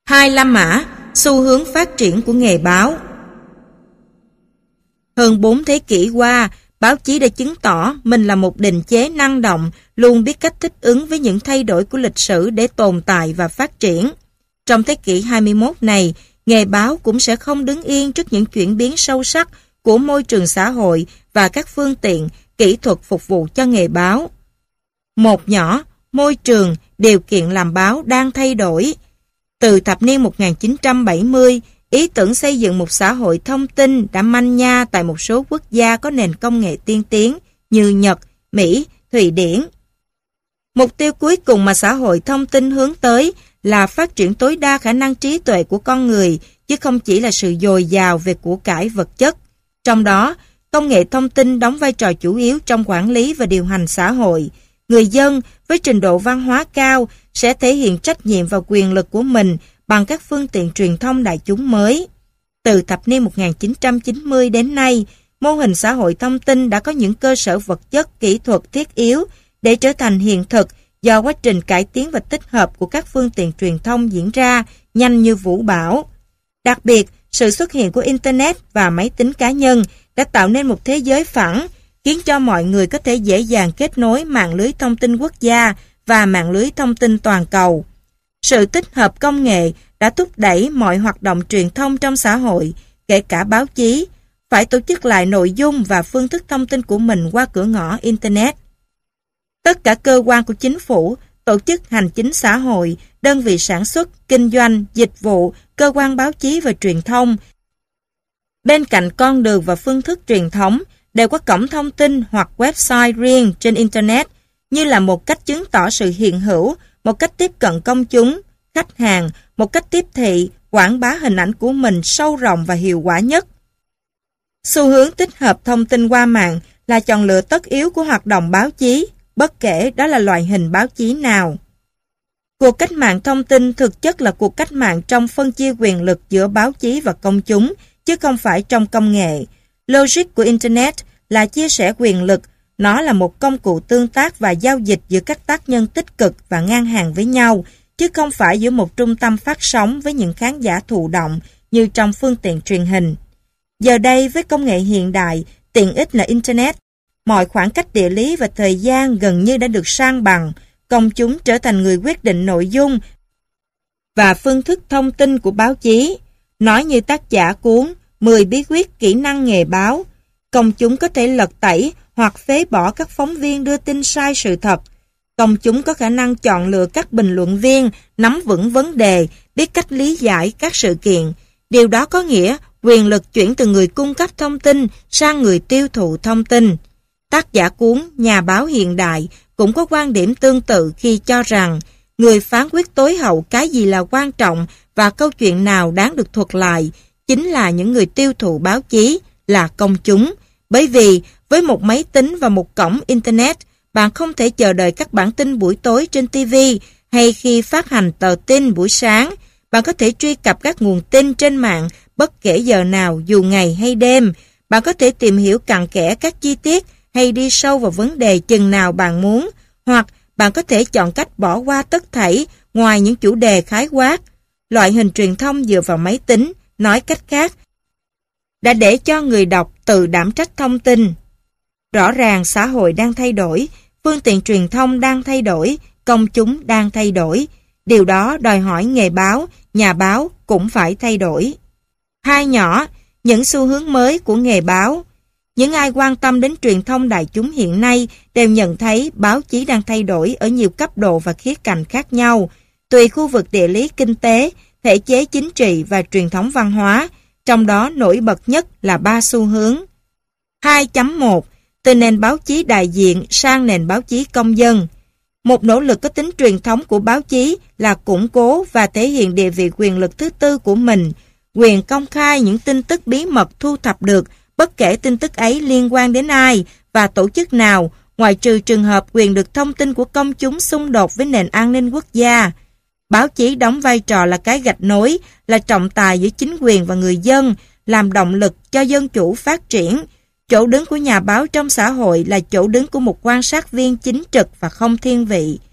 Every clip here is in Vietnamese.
2. La Mã, xu hướng phát triển của nghề báo. Hơn 4 thế kỷ qua, báo chí đã chứng tỏ mình là một định chế năng động, luôn biết cách thích ứng với những thay đổi của lịch sử để tồn tại và phát triển. Trong thế kỷ 21 này, nghề báo cũng sẽ không đứng yên trước những chuyển biến sâu sắc của môi trường xã hội và các phương tiện, kỹ thuật phục vụ cho nghề báo. Một nhỏ, môi trường, điều kiện làm báo đang thay đổi. Từ thập niên 1970, ý tưởng xây dựng một xã hội thông tin đã manh nha tại một số quốc gia có nền công nghệ tiên tiến như Nhật, Mỹ, Thụy Điển. Mục tiêu cuối cùng mà xã hội thông tin hướng tới là phát triển tối đa khả năng trí tuệ của con người, chứ không chỉ là sự dồi dào về của cải vật chất. Trong đó, công nghệ thông tin đóng vai trò chủ yếu trong quản lý và điều hành xã hội. Người dân với trình độ văn hóa cao sẽ thể hiện trách nhiệm và quyền lực của mình bằng các phương tiện truyền thông đại chúng mới. Từ thập niên 1990 đến nay, mô hình xã hội thông tin đã có những cơ sở vật chất kỹ thuật thiết yếu để trở thành hiện thực do quá trình cải tiến và tích hợp của các phương tiện truyền thông diễn ra nhanh như vũ bão. Đặc biệt, sự xuất hiện của Internet và máy tính cá nhân đã tạo nên một thế giới phẳng, khiến cho mọi người có thể dễ dàng kết nối mạng lưới thông tin quốc gia và mạng lưới thông tin toàn cầu. Sự tích hợp công nghệ đã thúc đẩy mọi hoạt động truyền thông trong xã hội, kể cả báo chí, phải tổ chức lại nội dung và phương thức thông tin của mình qua cửa ngõ Internet. Tất cả cơ quan của chính phủ, tổ chức hành chính xã hội, đơn vị sản xuất, kinh doanh, dịch vụ, cơ quan báo chí và truyền thông, bên cạnh con đường và phương thức truyền thống, đều có cổng thông tin hoặc website riêng trên Internet, như là một cách chứng tỏ sự hiện hữu, một cách tiếp cận công chúng, khách hàng, một cách tiếp thị, quảng bá hình ảnh của mình sâu rộng và hiệu quả nhất. Xu hướng tích hợp thông tin qua mạng là chọn lựa tất yếu của hoạt động báo chí, bất kể đó là loại hình báo chí nào. Cuộc cách mạng thông tin thực chất là cuộc cách mạng trong phân chia quyền lực giữa báo chí và công chúng, chứ không phải trong công nghệ. Logic của Internet là chia sẻ quyền lực, nó là một công cụ tương tác và giao dịch giữa các tác nhân tích cực và ngang hàng với nhau, chứ không phải giữa một trung tâm phát sóng với những khán giả thụ động như trong phương tiện truyền hình. Giờ đây với công nghệ hiện đại, tiện ích là Internet, mọi khoảng cách địa lý và thời gian gần như đã được san bằng, công chúng trở thành người quyết định nội dung và phương thức thông tin của báo chí. Nói như tác giả cuốn 10 bí quyết kỹ năng nghề báo, công chúng có thể lật tẩy hoặc phế bỏ các phóng viên đưa tin sai sự thật. Công chúng có khả năng chọn lựa các bình luận viên, nắm vững vấn đề, biết cách lý giải các sự kiện. Điều đó có nghĩa quyền lực chuyển từ người cung cấp thông tin sang người tiêu thụ thông tin. Tác giả cuốn Nhà báo hiện đại cũng có quan điểm tương tự khi cho rằng người phán quyết tối hậu cái gì là quan trọng và câu chuyện nào đáng được thuật lại chính là những người tiêu thụ báo chí, là công chúng. Bởi vì với một máy tính và một cổng Internet, bạn không thể chờ đợi các bản tin buổi tối trên TV hay khi phát hành tờ tin buổi sáng. Bạn có thể truy cập các nguồn tin trên mạng bất kể giờ nào, dù ngày hay đêm. Bạn có thể tìm hiểu cặn kẽ các chi tiết hay đi sâu vào vấn đề chừng nào bạn muốn, hoặc bạn có thể chọn cách bỏ qua tất thảy ngoài những chủ đề khái quát. Loại hình truyền thông dựa vào máy tính, nói cách khác, đã để cho người đọc tự đảm trách thông tin. Rõ ràng xã hội đang thay đổi, phương tiện truyền thông đang thay đổi, công chúng đang thay đổi. Điều đó đòi hỏi nghề báo, nhà báo cũng phải thay đổi. Hai nhỏ, những xu hướng mới của nghề báo. Những ai quan tâm đến truyền thông đại chúng hiện nay đều nhận thấy báo chí đang thay đổi ở nhiều cấp độ và khía cạnh khác nhau, tùy khu vực địa lý kinh tế, thể chế chính trị và truyền thống văn hóa, trong đó nổi bật nhất là 3 xu hướng. 2.1. Từ nền báo chí đại diện sang nền báo chí công dân. Một nỗ lực có tính truyền thống của báo chí là củng cố và thể hiện địa vị quyền lực thứ tư của mình, quyền công khai những tin tức bí mật thu thập được, bất kể tin tức ấy liên quan đến ai và tổ chức nào, ngoại trừ trường hợp quyền được thông tin của công chúng xung đột với nền an ninh quốc gia. Báo chí đóng vai trò là cái gạch nối, là trọng tài giữa chính quyền và người dân, làm động lực cho dân chủ phát triển. Chỗ đứng của nhà báo trong xã hội là chỗ đứng của một quan sát viên chính trực và không thiên vị.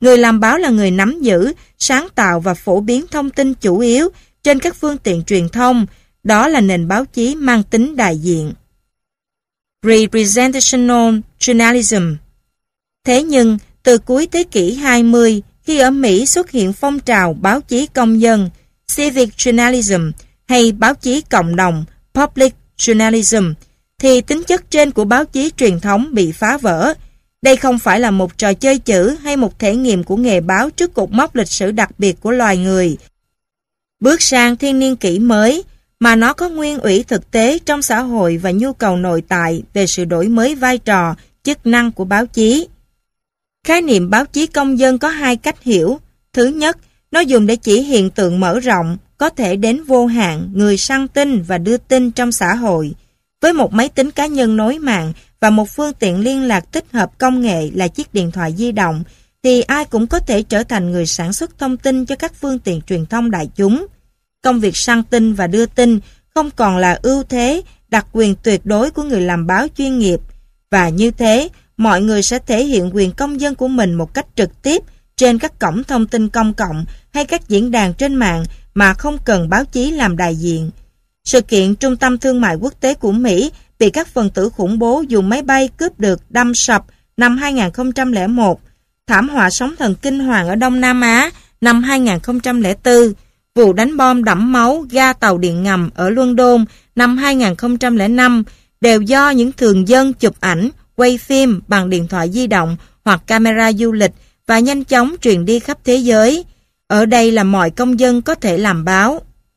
Người làm báo là người nắm giữ, sáng tạo và phổ biến thông tin chủ yếu trên các phương tiện truyền thông. Đó là nền báo chí mang tính đại diện. Representational Journalism. Thế nhưng, từ cuối thế kỷ 20, khi ở Mỹ xuất hiện phong trào báo chí công dân, Civic Journalism, hay báo chí cộng đồng, Public Journalism, thì tính chất trên của báo chí truyền thống bị phá vỡ. Đây không phải là một trò chơi chữ hay một thể nghiệm của nghề báo trước cột mốc lịch sử đặc biệt của loài người. Bước sang thiên niên kỷ mới, mà nó có nguyên ủy thực tế trong xã hội và nhu cầu nội tại về sự đổi mới vai trò, chức năng của báo chí. Khái niệm báo chí công dân có hai cách hiểu. Thứ nhất, nó dùng để chỉ hiện tượng mở rộng, có thể đến vô hạn, người săn tin và đưa tin trong xã hội. Với một máy tính cá nhân nối mạng và một phương tiện liên lạc tích hợp công nghệ là chiếc điện thoại di động, thì ai cũng có thể trở thành người sản xuất thông tin cho các phương tiện truyền thông đại chúng. Công việc săn tin và đưa tin không còn là ưu thế, đặc quyền tuyệt đối của người làm báo chuyên nghiệp, và như thế, mọi người sẽ thể hiện quyền công dân của mình một cách trực tiếp trên các cổng thông tin công cộng hay các diễn đàn trên mạng mà không cần báo chí làm đại diện. Sự kiện Trung tâm Thương mại Quốc tế của Mỹ bị các phần tử khủng bố dùng máy bay cướp được đâm sập năm 2001, thảm họa sóng thần kinh hoàng ở Đông Nam Á năm 2004, vụ đánh bom đẫm máu ga tàu điện ngầm ở London năm 2005 đều do những thường dân chụp ảnh, quay phim bằng điện thoại di động hoặc camera du lịch và nhanh chóng truyền đi khắp thế giới. Ở đây là mọi công dân có thể làm báo.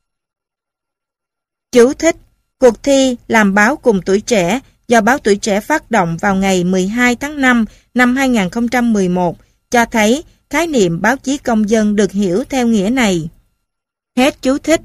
Chú thích: cuộc thi làm báo cùng tuổi trẻ do Báo Tuổi Trẻ phát động vào ngày 12 tháng 5 năm 2011 cho thấy khái niệm báo chí công dân được hiểu theo nghĩa này. Hết chú thích.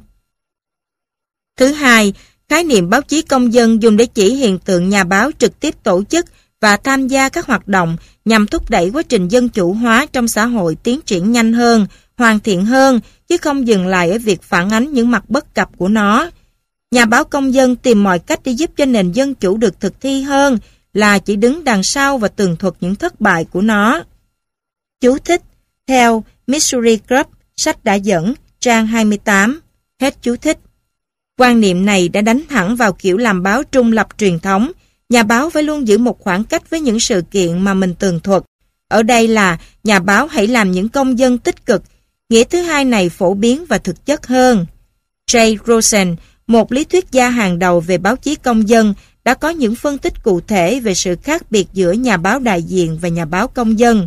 Thứ hai, khái niệm báo chí công dân dùng để chỉ hiện tượng nhà báo trực tiếp tổ chức và tham gia các hoạt động nhằm thúc đẩy quá trình dân chủ hóa trong xã hội tiến triển nhanh hơn, hoàn thiện hơn, chứ không dừng lại ở việc phản ánh những mặt bất cập của nó. Nhà báo công dân tìm mọi cách để giúp cho nền dân chủ được thực thi hơn là chỉ đứng đằng sau và tường thuật những thất bại của nó. Chú thích: theo Missouri Group, sách đã dẫn, trang 28. Hết chú thích. Quan niệm này đã đánh thẳng vào kiểu làm báo trung lập truyền thống. Nhà báo phải luôn giữ một khoảng cách với những sự kiện mà mình tường thuật. Ở đây là nhà báo hãy làm những công dân tích cực. Nghĩa thứ hai này phổ biến và thực chất hơn. Jay Rosen, một lý thuyết gia hàng đầu về báo chí công dân, đã có những phân tích cụ thể về sự khác biệt giữa nhà báo đại diện và nhà báo công dân.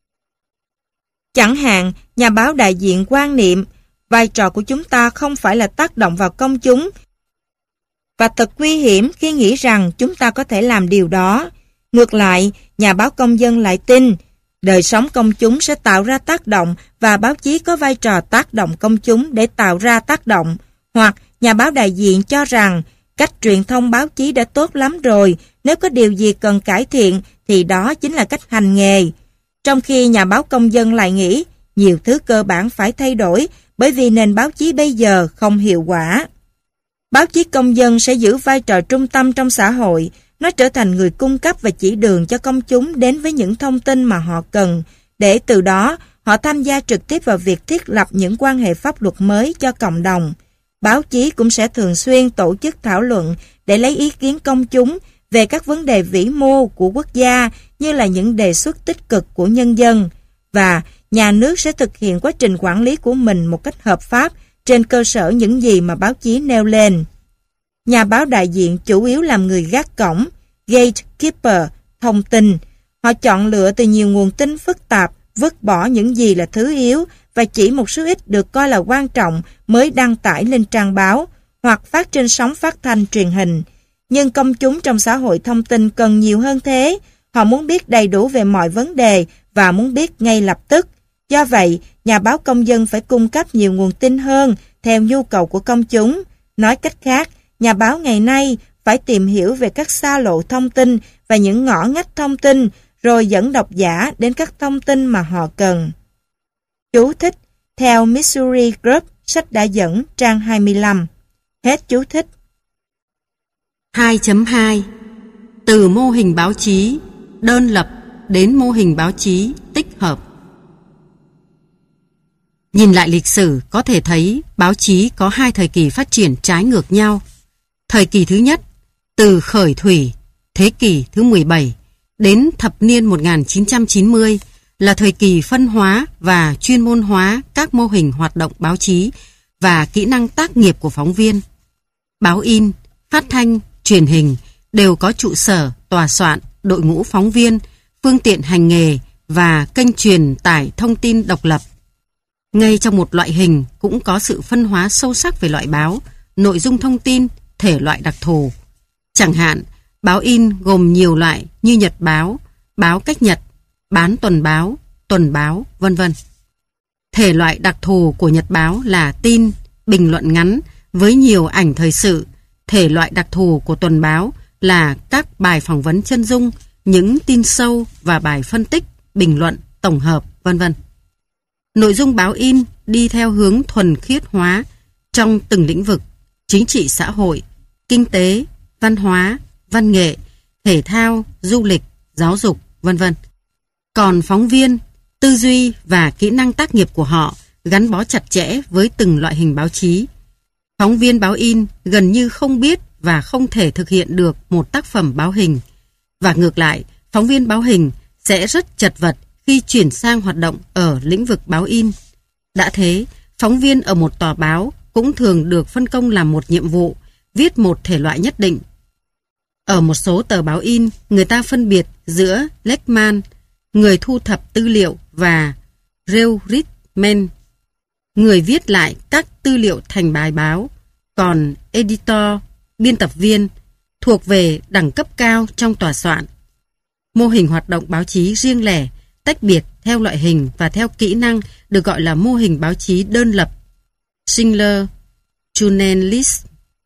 Chẳng hạn, nhà báo đại diện quan niệm, vai trò của chúng ta không phải là tác động vào công chúng, và thật nguy hiểm khi nghĩ rằng chúng ta có thể làm điều đó. Ngược lại, nhà báo công dân lại tin, đời sống công chúng sẽ tạo ra tác động và báo chí có vai trò tác động công chúng để tạo ra tác động. Hoặc nhà báo đại diện cho rằng cách truyền thông báo chí đã tốt lắm rồi, nếu có điều gì cần cải thiện thì đó chính là cách hành nghề. Trong khi nhà báo công dân lại nghĩ nhiều thứ cơ bản phải thay đổi bởi vì nền báo chí bây giờ không hiệu quả. Báo chí công dân sẽ giữ vai trò trung tâm trong xã hội, nó trở thành người cung cấp và chỉ đường cho công chúng đến với những thông tin mà họ cần, để từ đó họ tham gia trực tiếp vào việc thiết lập những quan hệ pháp luật mới cho cộng đồng. Báo chí cũng sẽ thường xuyên tổ chức thảo luận để lấy ý kiến công chúng về các vấn đề vĩ mô của quốc gia như là những đề xuất tích cực của nhân dân, và nhà nước sẽ thực hiện quá trình quản lý của mình một cách hợp pháp trên cơ sở những gì mà báo chí nêu lên. Nhà báo đại diện chủ yếu làm người gác cổng, gatekeeper, thông tin. Họ chọn lựa từ nhiều nguồn tin phức tạp, vứt bỏ những gì là thứ yếu và chỉ một số ít được coi là quan trọng mới đăng tải lên trang báo hoặc phát trên sóng phát thanh truyền hình. Nhưng công chúng trong xã hội thông tin cần nhiều hơn thế. Họ muốn biết đầy đủ về mọi vấn đề và muốn biết ngay lập tức. Do vậy, nhà báo công dân phải cung cấp nhiều nguồn tin hơn theo nhu cầu của công chúng. Nói cách khác, nhà báo ngày nay phải tìm hiểu về các xa lộ thông tin và những ngõ ngách thông tin, rồi dẫn độc giả đến các thông tin mà họ cần. Chú thích: theo Missouri Group, sách đã dẫn, trang 25. Hết chú thích. 2.2 Từ mô hình báo chí đơn lập đến mô hình báo chí tích hợp. Nhìn lại lịch sử có thể thấy báo chí có hai thời kỳ phát triển trái ngược nhau. Thời kỳ thứ nhất, từ khởi thủy, thế kỷ thứ 17 đến thập niên 1990 là thời kỳ phân hóa và chuyên môn hóa các mô hình hoạt động báo chí và kỹ năng tác nghiệp của phóng viên. Báo in, phát thanh, truyền hình đều có trụ sở, tòa soạn, đội ngũ phóng viên, phương tiện hành nghề và kênh truyền tải thông tin độc lập. Ngay trong một loại hình cũng có sự phân hóa sâu sắc về loại báo, nội dung thông tin, thể loại đặc thù. Chẳng hạn, báo in gồm nhiều loại như nhật báo, báo cách nhật, bán tuần báo, vân vân. Thể loại đặc thù của nhật báo là tin, bình luận ngắn với nhiều ảnh thời sự. Thể loại đặc thù của tuần báo là các bài phỏng vấn chân dung, những tin sâu và bài phân tích, bình luận, tổng hợp, vân vân. Nội dung báo in đi theo hướng thuần khiết hóa trong từng lĩnh vực: chính trị xã hội, kinh tế, văn hóa, văn nghệ, thể thao, du lịch, giáo dục, vân vân. Còn phóng viên, tư duy và kỹ năng tác nghiệp của họ gắn bó chặt chẽ với từng loại hình báo chí. Phóng viên báo in gần như không biết và không thể thực hiện được một tác phẩm báo hình. Và ngược lại, phóng viên báo hình sẽ rất chật vật khi chuyển sang hoạt động ở lĩnh vực báo in. Đã thế, phóng viên ở một tòa báo cũng thường được phân công làm một nhiệm vụ, viết một thể loại nhất định. Ở một số tờ báo in, người ta phân biệt giữa Lekman, người thu thập tư liệu, và Reuritman, người viết lại các tư liệu thành bài báo. Còn editor, biên tập viên, thuộc về đẳng cấp cao trong tòa soạn. Mô hình hoạt động báo chí riêng lẻ, tách biệt theo loại hình và theo kỹ năng được gọi là mô hình báo chí đơn lập, Singular Journalism.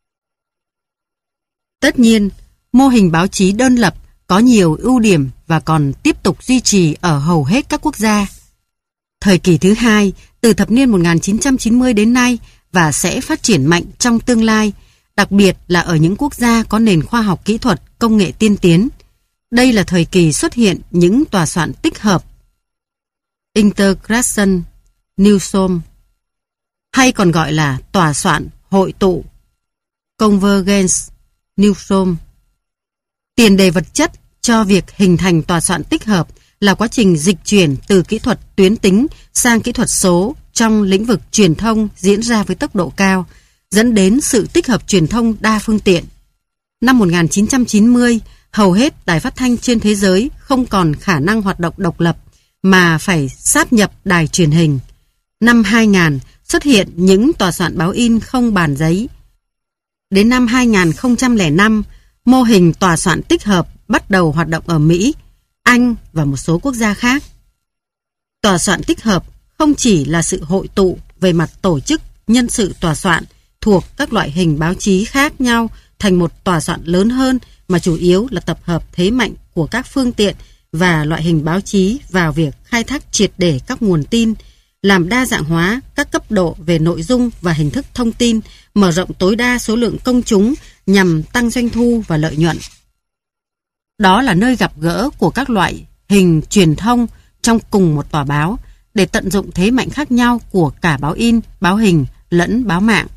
Tất nhiên, mô hình báo chí đơn lập có nhiều ưu điểm và còn tiếp tục duy trì ở hầu hết các quốc gia. Thời kỳ thứ hai, từ thập niên 1990 đến nay và sẽ phát triển mạnh trong tương lai, đặc biệt là ở những quốc gia có nền khoa học kỹ thuật, công nghệ tiên tiến. Đây là thời kỳ xuất hiện những tòa soạn tích hợp, Integration Newsroom, hay còn gọi là tòa soạn hội tụ, Convergence Newsroom. Tiền đề vật chất cho việc hình thành tòa soạn tích hợp là quá trình dịch chuyển từ kỹ thuật tuyến tính sang kỹ thuật số trong lĩnh vực truyền thông diễn ra với tốc độ cao, dẫn đến sự tích hợp truyền thông đa phương tiện. Năm 1990, hầu hết đài phát thanh trên thế giới không còn khả năng hoạt động độc lập mà phải sáp nhập đài truyền hình. Năm 2000 xuất hiện những tòa soạn báo in không bàn giấy. Đến năm 2005, mô hình tòa soạn tích hợp bắt đầu hoạt động ở Mỹ, Anh và một số quốc gia khác. Tòa soạn tích hợp không chỉ là sự hội tụ về mặt tổ chức nhân sự tòa soạn thuộc các loại hình báo chí khác nhau thành một tòa soạn lớn hơn, mà chủ yếu là tập hợp thế mạnh của các phương tiện và loại hình báo chí vào việc khai thác triệt để các nguồn tin, làm đa dạng hóa các cấp độ về nội dung và hình thức thông tin, mở rộng tối đa số lượng công chúng nhằm tăng doanh thu và lợi nhuận. Đó là nơi gặp gỡ của các loại hình truyền thông trong cùng một tòa báo để tận dụng thế mạnh khác nhau của cả báo in, báo hình lẫn báo mạng.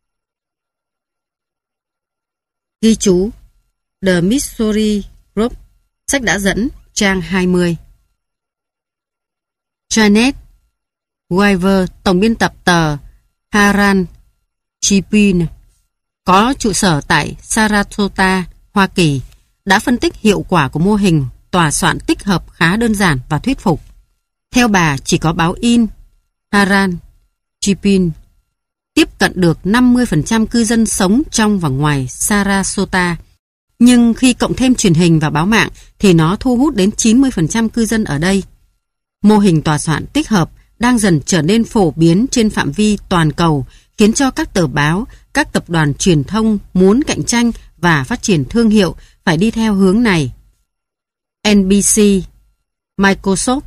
Ghi chú: The Missouri Group, sách đã dẫn, trang 20. Janet Weaver, tổng biên tập tờ Herald Tribune, có trụ sở tại Sarasota, Hoa Kỳ, đã phân tích hiệu quả của mô hình tòa soạn tích hợp khá đơn giản và thuyết phục. Theo bà, chỉ có báo in Herald Tribune tiếp cận được 50% cư dân sống trong và ngoài Sarasota. Nhưng khi cộng thêm truyền hình và báo mạng thì nó thu hút đến 90% cư dân ở đây. Mô hình tòa soạn tích hợp đang dần trở nên phổ biến trên phạm vi toàn cầu, khiến cho các tờ báo, các tập đoàn truyền thông muốn cạnh tranh và phát triển thương hiệu phải đi theo hướng này. NBC, Microsoft,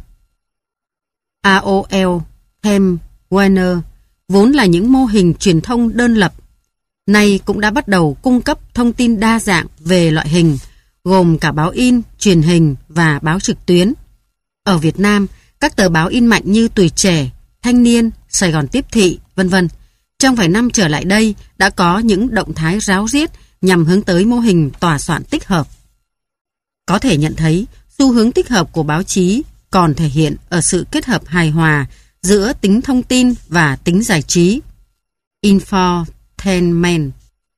AOL, Time Warner vốn là những mô hình truyền thông đơn lập, nay cũng đã bắt đầu cung cấp thông tin đa dạng về loại hình, gồm cả báo in, truyền hình và báo trực tuyến. Ở Việt Nam, các tờ báo in mạnh như Tuổi Trẻ, Thanh Niên, Sài Gòn Tiếp Thị, vân vân. Trong vài năm trở lại đây đã có những động thái ráo riết nhằm hướng tới mô hình tòa soạn tích hợp. Có thể nhận thấy xu hướng tích hợp của báo chí còn thể hiện ở sự kết hợp hài hòa giữa tính thông tin và tính giải trí, infotainment,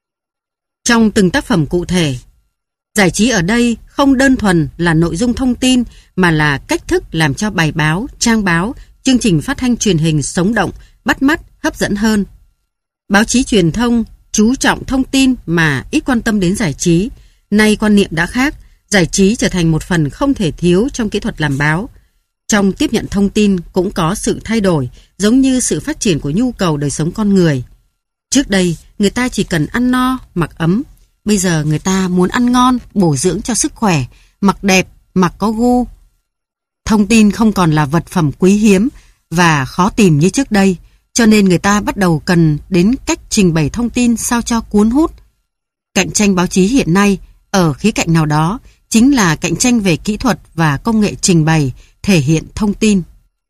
trong từng tác phẩm cụ thể. Giải trí ở đây không đơn thuần là nội dung thông tin mà là cách thức làm cho bài báo, trang báo, chương trình phát thanh truyền hình sống động, bắt mắt, hấp dẫn hơn. Báo chí truyền thông chú trọng thông tin mà ít quan tâm đến giải trí. Nay quan niệm đã khác, giải trí trở thành một phần không thể thiếu trong kỹ thuật làm báo. Trong tiếp nhận thông tin cũng có sự thay đổi, giống như sự phát triển của nhu cầu đời sống con người. Trước đây, người ta chỉ cần ăn no, mặc ấm. Bây giờ người ta muốn ăn ngon, bổ dưỡng cho sức khỏe, mặc đẹp, mặc có gu. Thông tin không còn là vật phẩm quý hiếm và khó tìm như trước đây, cho nên người ta bắt đầu cần đến cách trình bày thông tin sao cho cuốn hút. Cạnh tranh báo chí hiện nay, ở khía cạnh nào đó, chính là cạnh tranh về kỹ thuật và công nghệ trình bày, thể hiện thông tin.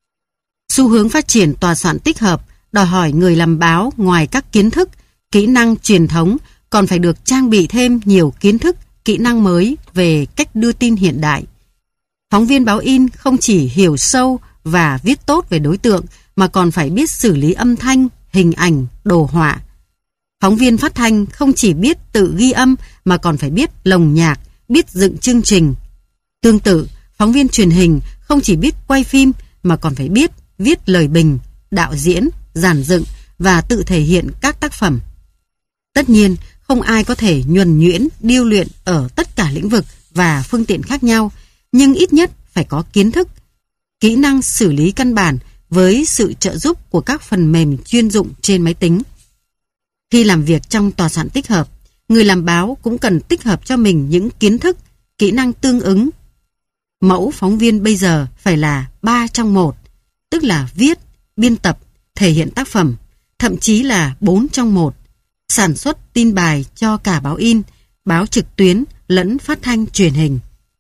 Xu hướng phát triển tòa soạn tích hợp đòi hỏi người làm báo ngoài các kiến thức, kỹ năng truyền thống còn phải được trang bị thêm nhiều kiến thức, kỹ năng mới về cách đưa tin hiện đại. Phóng viên báo in không chỉ hiểu sâu và viết tốt về đối tượng mà còn phải biết xử lý âm thanh, hình ảnh, đồ họa. Phóng viên phát thanh không chỉ biết tự ghi âm mà còn phải biết lồng nhạc, biết dựng chương trình. Tương tự, phóng viên truyền hình không chỉ biết quay phim mà còn phải biết viết lời bình, đạo diễn, dàn dựng và tự thể hiện các tác phẩm. Tất nhiên, không ai có thể nhuần nhuyễn, điêu luyện ở tất cả lĩnh vực và phương tiện khác nhau, nhưng ít nhất phải có kiến thức, kỹ năng xử lý căn bản với sự trợ giúp của các phần mềm chuyên dụng trên máy tính. Khi làm việc trong tòa soạn tích hợp, người làm báo cũng cần tích hợp cho mình những kiến thức, kỹ năng tương ứng. Mẫu phóng viên bây giờ phải là 3 trong 1, tức là viết, biên tập, thể hiện tác phẩm, thậm chí là 4 trong 1, sản xuất tin bài cho cả báo in, báo trực tuyến lẫn phát thanh truyền hình.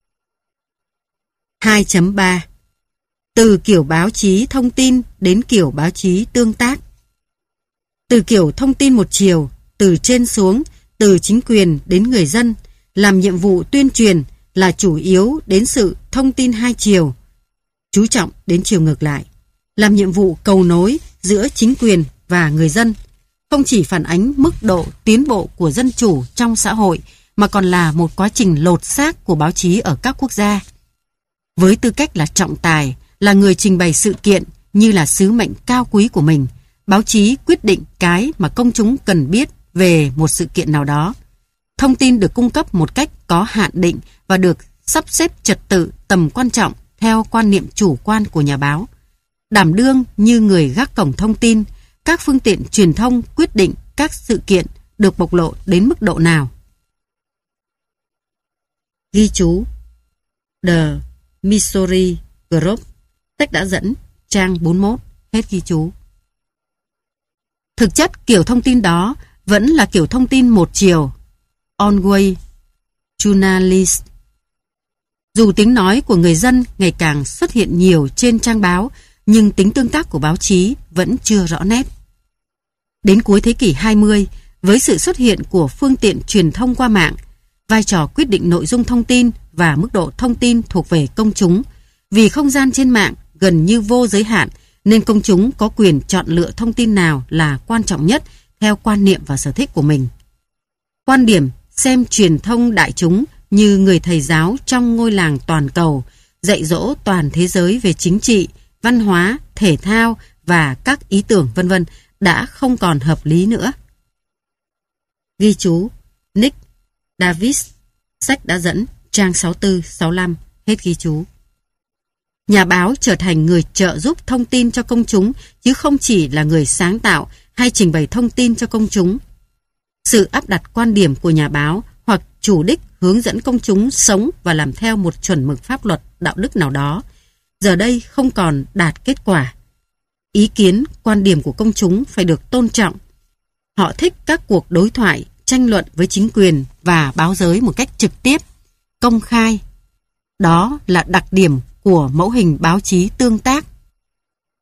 2.3 Từ kiểu báo chí thông tin đến kiểu báo chí tương tác. Từ kiểu thông tin một chiều, từ trên xuống, từ chính quyền đến người dân, làm nhiệm vụ tuyên truyền là chủ yếu đến sự thông tin hai chiều, chú trọng đến chiều ngược lại, làm nhiệm vụ cầu nối giữa chính quyền và người dân, không chỉ phản ánh mức độ tiến bộ của dân chủ trong xã hội mà còn là một quá trình lột xác của báo chí ở các quốc gia. Với tư cách là trọng tài, là người trình bày sự kiện như là sứ mệnh cao quý của mình, báo chí quyết định cái mà công chúng cần biết về một sự kiện nào đó. Thông tin được cung cấp một cách có hạn định và được sắp xếp trật tự tầm quan trọng theo quan niệm chủ quan của nhà báo. Đảm đương như người gác cổng thông tin, các phương tiện truyền thông quyết định các sự kiện được bộc lộ đến mức độ nào. Ghi chú The Missouri Group, sách đã dẫn, trang 41, hết ghi chú. Thực chất kiểu thông tin đó vẫn là kiểu thông tin một chiều, one-way journalist. Dù tiếng nói của người dân ngày càng xuất hiện nhiều trên trang báo, nhưng tính tương tác của báo chí vẫn chưa rõ nét. Đến cuối thế kỷ 20, với sự xuất hiện của phương tiện truyền thông qua mạng, vai trò quyết định nội dung thông tin và mức độ thông tin thuộc về công chúng. Vì không gian trên mạng gần như vô giới hạn, nên công chúng có quyền chọn lựa thông tin nào là quan trọng nhất theo quan niệm và sở thích của mình. Quan điểm xem truyền thông đại chúng như người thầy giáo trong ngôi làng toàn cầu, dạy dỗ toàn thế giới về chính trị, văn hóa, thể thao và các ý tưởng v.v. đã không còn hợp lý nữa. Ghi chú Nick Davis, sách đã dẫn, trang 64-65, hết ghi chú. Nhà báo trở thành người trợ giúp thông tin cho công chúng, chứ không chỉ là người sáng tạo hay trình bày thông tin cho công chúng. Sự áp đặt quan điểm của nhà báo hoặc chủ đích hướng dẫn công chúng sống và làm theo một chuẩn mực pháp luật, đạo đức nào đó, giờ đây không còn đạt kết quả. Ý kiến, quan điểm của công chúng phải được tôn trọng. Họ thích các cuộc đối thoại, tranh luận với chính quyền và báo giới một cách trực tiếp, công khai. Đó là đặc điểm của mẫu hình báo chí tương tác.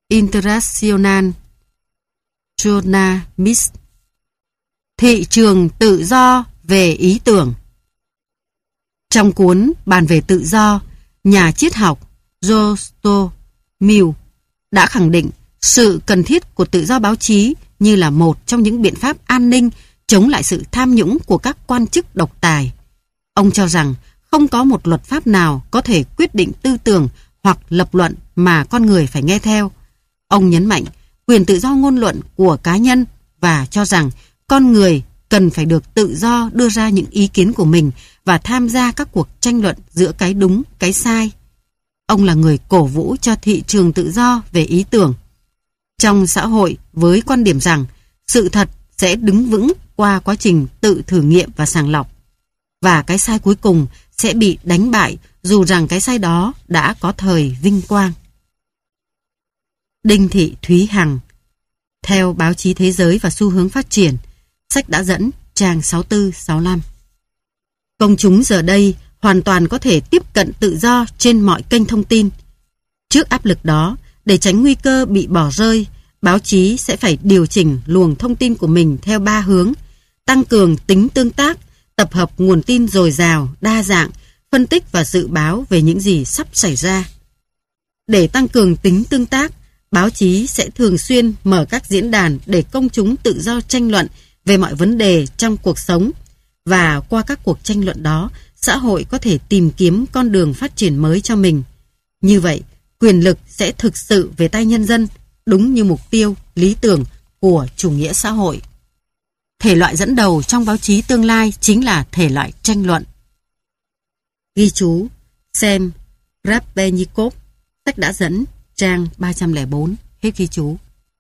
International Journalist. Thị trường tự do về ý tưởng. Trong cuốn Bàn về tự do, nhà triết học Rosto Mill đã khẳng định sự cần thiết của tự do báo chí như là một trong những biện pháp an ninh chống lại sự tham nhũng của các quan chức độc tài. Ông cho rằng không có một luật pháp nào có thể quyết định tư tưởng hoặc lập luận mà con người phải nghe theo. Ông nhấn mạnh quyền tự do ngôn luận của cá nhân và cho rằng con người cần phải được tự do đưa ra những ý kiến của mình và tham gia các cuộc tranh luận giữa cái đúng, cái sai. Ông là người cổ vũ cho thị trường tự do về ý tưởng. Trong xã hội với quan điểm rằng sự thật sẽ đứng vững qua quá trình tự thử nghiệm và sàng lọc, và cái sai cuối cùng sẽ bị đánh bại dù rằng cái sai đó đã có thời vinh quang. Đinh Thị Thúy Hằng. Theo báo chí thế giới và xu hướng phát triển, sách đã dẫn trang 64-65. Công chúng giờ đây hoàn toàn có thể tiếp cận tự do trên mọi kênh thông tin. Trước áp lực đó, để tránh nguy cơ bị bỏ rơi, báo chí sẽ phải điều chỉnh luồng thông tin của mình theo 3 hướng: tăng cường tính tương tác, tập hợp nguồn tin dồi dào, đa dạng, phân tích và dự báo về những gì sắp xảy ra. Để tăng cường tính tương tác, báo chí sẽ thường xuyên mở các diễn đàn để công chúng tự do tranh luận về mọi vấn đề trong cuộc sống, và qua các cuộc tranh luận đó, xã hội có thể tìm kiếm con đường phát triển mới cho mình. Như vậy, quyền lực sẽ thực sự về tay nhân dân, đúng như mục tiêu, lý tưởng của chủ nghĩa xã hội. Thể loại dẫn đầu trong báo chí tương lai chính là thể loại tranh luận. Ghi chú Xem Rappenikov, sách đã dẫn, trang 304, hết ghi chú.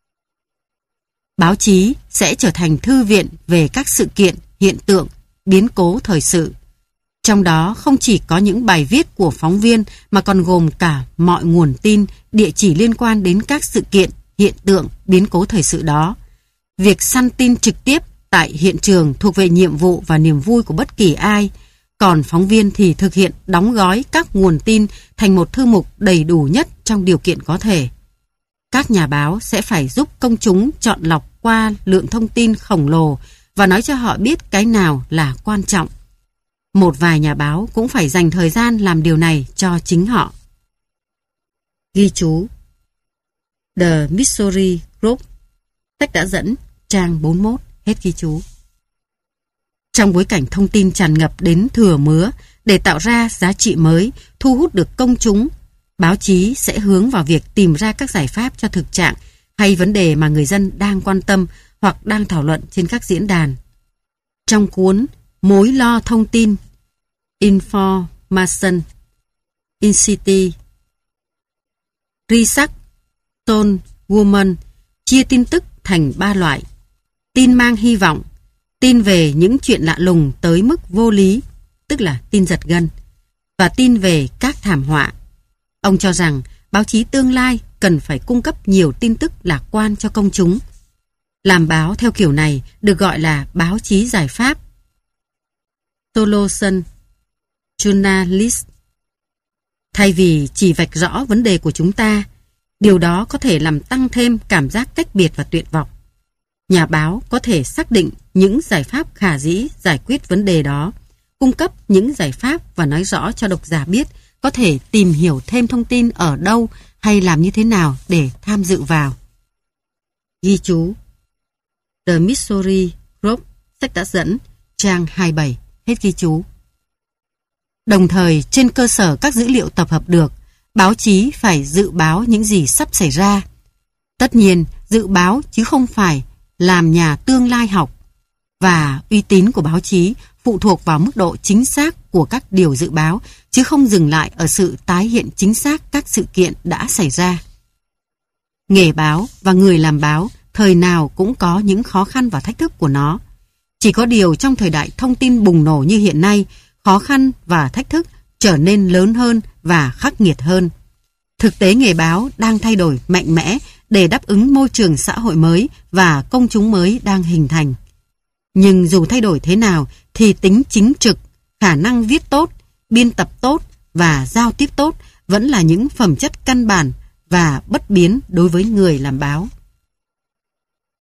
Báo chí sẽ trở thành thư viện về các sự kiện, hiện tượng, biến cố thời sự. Trong đó không chỉ có những bài viết của phóng viên mà còn gồm cả mọi nguồn tin, địa chỉ liên quan đến các sự kiện, hiện tượng, biến cố thời sự đó. Việc săn tin trực tiếp tại hiện trường thuộc về nhiệm vụ và niềm vui của bất kỳ ai, còn phóng viên thì thực hiện đóng gói các nguồn tin thành một thư mục đầy đủ nhất trong điều kiện có thể. Các nhà báo sẽ phải giúp công chúng chọn lọc qua lượng thông tin khổng lồ và nói cho họ biết cái nào là quan trọng. Một vài nhà báo cũng phải dành thời gian làm điều này cho chính họ. Ghi chú The Missouri Group, sách đã dẫn, trang 41, hết ghi chú. Trong bối cảnh thông tin tràn ngập đến thừa mứa, để tạo ra giá trị mới, thu hút được công chúng, báo chí sẽ hướng vào việc tìm ra các giải pháp cho thực trạng hay vấn đề mà người dân đang quan tâm hoặc đang thảo luận trên các diễn đàn. Trong cuốn Mối lo thông tin Information Incity, Research Stone Woman chia tin tức thành 3 loại: tin mang hy vọng, tin về những chuyện lạ lùng tới mức vô lý, tức là tin giật gân, và tin về các thảm họa. Ông cho rằng báo chí tương lai cần phải cung cấp nhiều tin tức lạc quan cho công chúng. Làm báo theo kiểu này được gọi là báo chí giải pháp. Solution Journalist. Thay vì chỉ vạch rõ vấn đề của chúng ta, điều đó có thể làm tăng thêm cảm giác cách biệt và tuyệt vọng. Nhà báo có thể xác định những giải pháp khả dĩ giải quyết vấn đề đó, cung cấp những giải pháp và nói rõ cho độc giả biết có thể tìm hiểu thêm thông tin ở đâu hay làm như thế nào để tham dự vào. Ghi chú The Missouri Group, sách đã dẫn, trang 27, hết ghi chú. Đồng thời, trên cơ sở các dữ liệu tập hợp được, báo chí phải dự báo những gì sắp xảy ra. Tất nhiên, dự báo chứ không phải làm nhà tương lai học, và uy tín của báo chí phụ thuộc vào mức độ chính xác của các điều dự báo, chứ không dừng lại ở sự tái hiện chính xác các sự kiện đã xảy ra. Nghề báo và người làm báo thời nào cũng có những khó khăn và thách thức của nó. Chỉ có điều trong thời đại thông tin bùng nổ như hiện nay, khó khăn và thách thức trở nên lớn hơn và khắc nghiệt hơn. Thực tế nghề báo đang thay đổi mạnh mẽ để đáp ứng môi trường xã hội mới và công chúng mới đang hình thành. Nhưng dù thay đổi thế nào thì tính chính trực, khả năng viết tốt, biên tập tốt và giao tiếp tốt vẫn là những phẩm chất căn bản và bất biến đối với người làm báo.